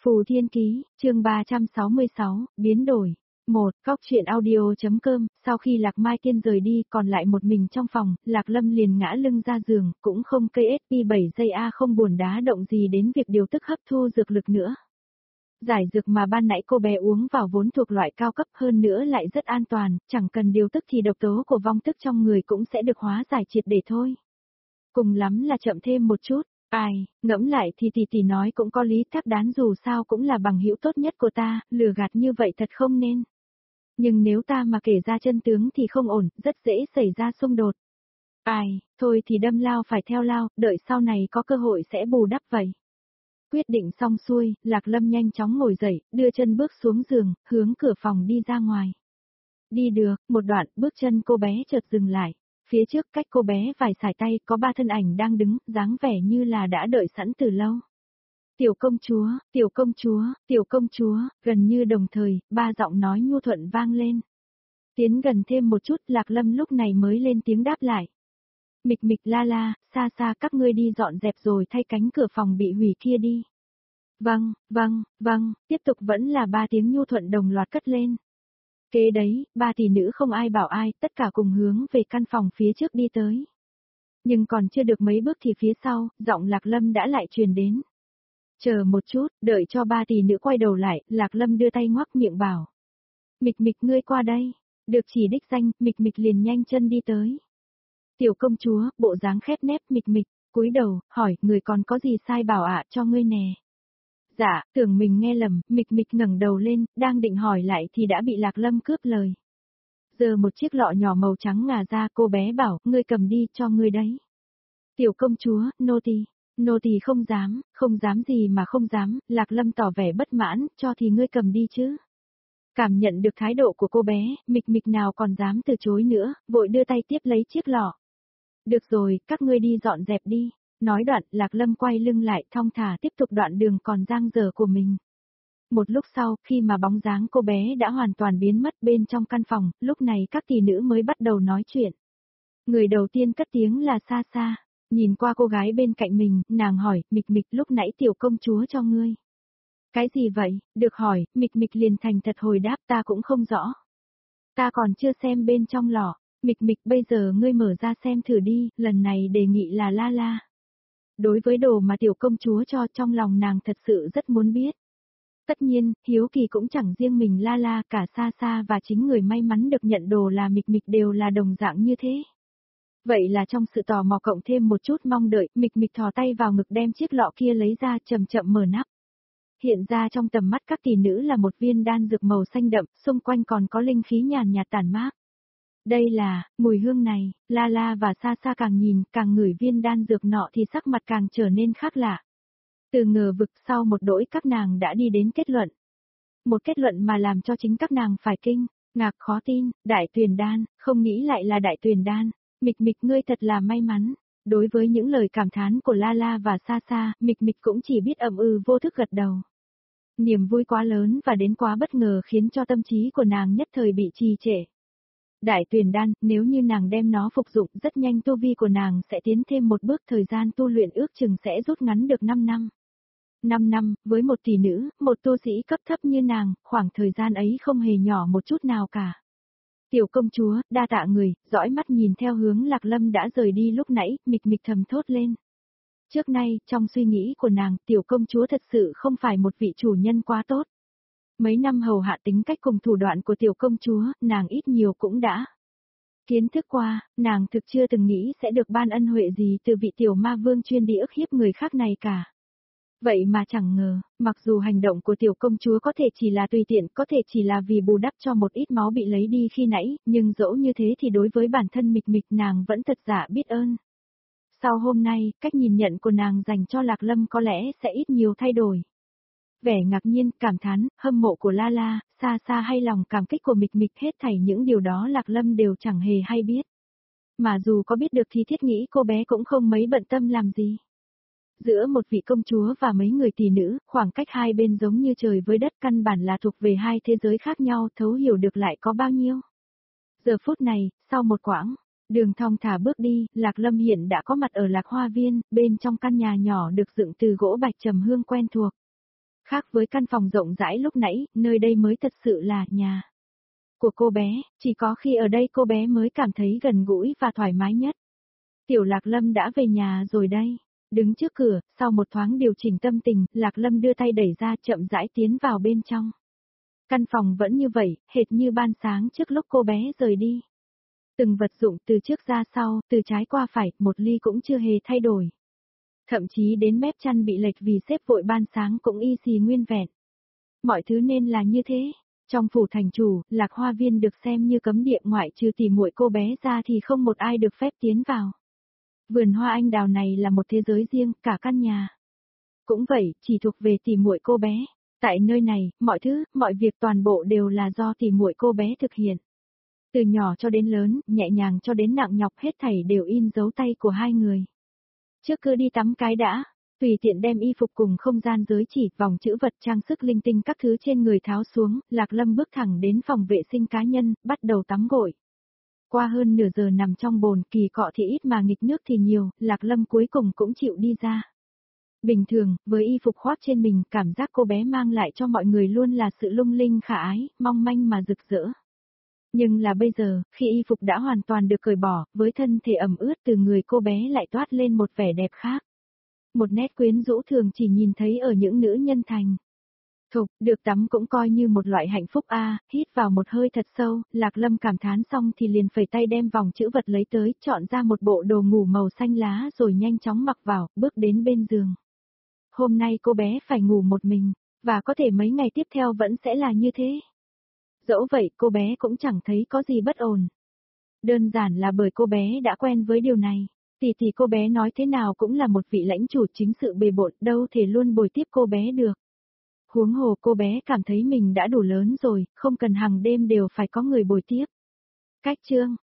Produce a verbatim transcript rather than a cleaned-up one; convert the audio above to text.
Phù Thiên Ký, chương ba trăm sáu mươi sáu, biến đổi. một. Góc truyện audio.com, sau khi Lạc Mai Tiên rời đi còn lại một mình trong phòng, Lạc Lâm liền ngã lưng ra giường, cũng không cây ét pê bảy giây A không buồn đá động gì đến việc điều tức hấp thu dược lực nữa. Giải dược mà ban nãy cô bé uống vào vốn thuộc loại cao cấp hơn nữa lại rất an toàn, chẳng cần điều tức thì độc tố của vong tức trong người cũng sẽ được hóa giải triệt để thôi. Cùng lắm là chậm thêm một chút. Ai, ngẫm lại thì tỷ tỷ nói cũng có lý, Thác Đán dù sao cũng là bằng hữu tốt nhất của ta, lừa gạt như vậy thật không nên. Nhưng nếu ta mà kể ra chân tướng thì không ổn, rất dễ xảy ra xung đột. Ai, thôi thì đâm lao phải theo lao, đợi sau này có cơ hội sẽ bù đắp vậy. Quyết định xong xuôi, Lạc Lâm nhanh chóng ngồi dậy, đưa chân bước xuống giường, hướng cửa phòng đi ra ngoài. Đi được, một đoạn, bước chân cô bé chợt dừng lại. Phía trước cách cô bé vài sải tay có ba thân ảnh đang đứng, dáng vẻ như là đã đợi sẵn từ lâu. Tiểu công chúa, tiểu công chúa, tiểu công chúa, gần như đồng thời, ba giọng nói nhu thuận vang lên. Tiến gần thêm một chút, Lạc Lâm lúc này mới lên tiếng đáp lại. Mịch mịch la la, xa xa các ngươi đi dọn dẹp rồi thay cánh cửa phòng bị hủy kia đi. Vâng, vâng, vâng, tiếp tục vẫn là ba tiếng nhu thuận đồng loạt cất lên. Kế đấy, ba tỷ nữ không ai bảo ai, tất cả cùng hướng về căn phòng phía trước đi tới. Nhưng còn chưa được mấy bước thì phía sau, giọng Lạc Lâm đã lại truyền đến. Chờ một chút, đợi cho ba tỷ nữ quay đầu lại, Lạc Lâm đưa tay ngoắc miệng bảo. Mịch mịch ngươi qua đây. Được chỉ đích danh, mịch mịch liền nhanh chân đi tới. Tiểu công chúa, bộ dáng khép nép mịch mịch, cúi đầu, hỏi, người còn có gì sai bảo ạ cho ngươi nè. Dạ, tưởng mình nghe lầm, mịch mịch ngẩng đầu lên, đang định hỏi lại thì đã bị Lạc Lâm cướp lời. Giờ một chiếc lọ nhỏ màu trắng ngà ra, cô bé bảo, ngươi cầm đi cho ngươi đấy. Tiểu công chúa, nô tỳ, nô tỳ không dám, không dám gì mà không dám, Lạc Lâm tỏ vẻ bất mãn, cho thì ngươi cầm đi chứ. Cảm nhận được thái độ của cô bé, mịch mịch nào còn dám từ chối nữa, vội đưa tay tiếp lấy chiếc lọ. Được rồi, các ngươi đi dọn dẹp đi. Nói đoạn, Lạc Lâm quay lưng lại thong thả tiếp tục đoạn đường còn dang dở của mình. Một lúc sau, khi mà bóng dáng cô bé đã hoàn toàn biến mất bên trong căn phòng, lúc này các tỷ nữ mới bắt đầu nói chuyện. Người đầu tiên cất tiếng là Sa Sa, nhìn qua cô gái bên cạnh mình, nàng hỏi, mịch mịch lúc nãy tiểu công chúa cho ngươi. Cái gì vậy, được hỏi, mịch mịch liền thành thật hồi đáp ta cũng không rõ. Ta còn chưa xem bên trong lọ, mịch mịch bây giờ ngươi mở ra xem thử đi, lần này đề nghị là la la. Đối với đồ mà tiểu công chúa cho trong lòng nàng thật sự rất muốn biết. Tất nhiên, hiếu kỳ cũng chẳng riêng mình la la, cả Sa Sa và chính người may mắn được nhận đồ là mịch mịch đều là đồng dạng như thế. Vậy là trong sự tò mò cộng thêm một chút mong đợi, mịch mịch thò tay vào ngực đem chiếc lọ kia lấy ra chậm chậm mở nắp. Hiện ra trong tầm mắt các tỷ nữ là một viên đan dược màu xanh đậm, xung quanh còn có linh khí nhàn nhạt tản mát. Đây là, mùi hương này, La La và Sa Sa càng nhìn, càng ngửi viên đan dược nọ thì sắc mặt càng trở nên khác lạ. Từ ngờ vực sau một đỗi các nàng đã đi đến kết luận. Một kết luận mà làm cho chính các nàng phải kinh, ngạc khó tin, đại tuyền đan, không nghĩ lại là đại tuyền đan, mịch mịch ngươi thật là may mắn. Đối với những lời cảm thán của La La và Sa Sa, mịch mịch cũng chỉ biết ậm ừ vô thức gật đầu. Niềm vui quá lớn và đến quá bất ngờ khiến cho tâm trí của nàng nhất thời bị trì trệ. Đại tuyền đan, nếu như nàng đem nó phục dụng rất nhanh tu vi của nàng sẽ tiến thêm một bước, thời gian tu luyện ước chừng sẽ rút ngắn được năm năm. năm năm, với một tỷ nữ, một tu sĩ cấp thấp như nàng, khoảng thời gian ấy không hề nhỏ một chút nào cả. Tiểu công chúa, đa tạ người, dõi mắt nhìn theo hướng Lạc Lâm đã rời đi lúc nãy, mịch mịch thầm thốt lên. Trước nay, trong suy nghĩ của nàng, tiểu công chúa thật sự không phải một vị chủ nhân quá tốt. Mấy năm hầu hạ tính cách cùng thủ đoạn của tiểu công chúa, nàng ít nhiều cũng đã kiến thức qua, nàng thực chưa từng nghĩ sẽ được ban ân huệ gì từ vị tiểu ma vương chuyên đi ức hiếp người khác này cả. Vậy mà chẳng ngờ, mặc dù hành động của tiểu công chúa có thể chỉ là tùy tiện, có thể chỉ là vì bù đắp cho một ít máu bị lấy đi khi nãy, nhưng dẫu như thế thì đối với bản thân mịch mịch nàng vẫn thật giả biết ơn. Sau hôm nay, cách nhìn nhận của nàng dành cho Lạc Lâm có lẽ sẽ ít nhiều thay đổi. Vẻ ngạc nhiên, cảm thán, hâm mộ của La La, Sa Sa hay lòng cảm kích của mịch mịch, hết thảy những điều đó Lạc Lâm đều chẳng hề hay biết. Mà dù có biết được thì thiết nghĩ cô bé cũng không mấy bận tâm làm gì. Giữa một vị công chúa và mấy người tỷ nữ, khoảng cách hai bên giống như trời với đất, căn bản là thuộc về hai thế giới khác nhau, thấu hiểu được lại có bao nhiêu. Giờ phút này, sau một quãng đường thong thả bước đi, Lạc Lâm hiện đã có mặt ở Lạc Hoa Viên, bên trong căn nhà nhỏ được dựng từ gỗ bạch trầm hương quen thuộc. Khác với căn phòng rộng rãi lúc nãy, nơi đây mới thật sự là nhà của cô bé, chỉ có khi ở đây cô bé mới cảm thấy gần gũi và thoải mái nhất. Tiểu Lạc Lâm đã về nhà rồi đây. Đứng trước cửa, sau một thoáng điều chỉnh tâm tình, Lạc Lâm đưa tay đẩy ra chậm rãi tiến vào bên trong. Căn phòng vẫn như vậy, hệt như ban sáng trước lúc cô bé rời đi. Từng vật dụng từ trước ra sau, từ trái qua phải, một ly cũng chưa hề thay đổi. Thậm chí đến mép chăn bị lệch vì xếp vội ban sáng cũng y xì nguyên vẹn. Mọi thứ nên là như thế. Trong phủ thành chủ, Lạc Hoa Viên được xem như cấm địa, ngoại trừ tỉ muội cô bé ra thì không một ai được phép tiến vào. Vườn hoa anh đào này là một thế giới riêng, cả căn nhà cũng vậy, chỉ thuộc về tỉ muội cô bé. Tại nơi này, mọi thứ, mọi việc toàn bộ đều là do tỉ muội cô bé thực hiện. Từ nhỏ cho đến lớn, nhẹ nhàng cho đến nặng nhọc, hết thảy đều in dấu tay của hai người. Trước cứ đi tắm cái đã, tùy tiện đem y phục cùng không gian giới chỉ, vòng chữ vật, trang sức linh tinh các thứ trên người tháo xuống, Lạc Lâm bước thẳng đến phòng vệ sinh cá nhân, bắt đầu tắm gội. Qua hơn nửa giờ nằm trong bồn, kỳ cọ thì ít mà nghịch nước thì nhiều, Lạc Lâm cuối cùng cũng chịu đi ra. Bình thường, với y phục khoác trên mình, cảm giác cô bé mang lại cho mọi người luôn là sự lung linh khả ái, mong manh mà rực rỡ. Nhưng là bây giờ, khi y phục đã hoàn toàn được cởi bỏ, với thân thể ẩm ướt từ người cô bé lại toát lên một vẻ đẹp khác. Một nét quyến rũ thường chỉ nhìn thấy ở những nữ nhân thành thục, được tắm cũng coi như một loại hạnh phúc a. À, hít vào một hơi thật sâu, Lạc Lâm cảm thán xong thì liền phẩy tay đem vòng chữ vật lấy tới, chọn ra một bộ đồ ngủ màu xanh lá rồi nhanh chóng mặc vào, bước đến bên giường. Hôm nay cô bé phải ngủ một mình, và có thể mấy ngày tiếp theo vẫn sẽ là như thế. Dẫu vậy cô bé cũng chẳng thấy có gì bất ổn. Đơn giản là bởi cô bé đã quen với điều này. Tỷ tỷ cô bé nói thế nào cũng là một vị lãnh chủ chính sự bề bộn, đâu thể luôn bồi tiếp cô bé được. Huống hồ cô bé cảm thấy mình đã đủ lớn rồi, không cần hàng đêm đều phải có người bồi tiếp. Cách chương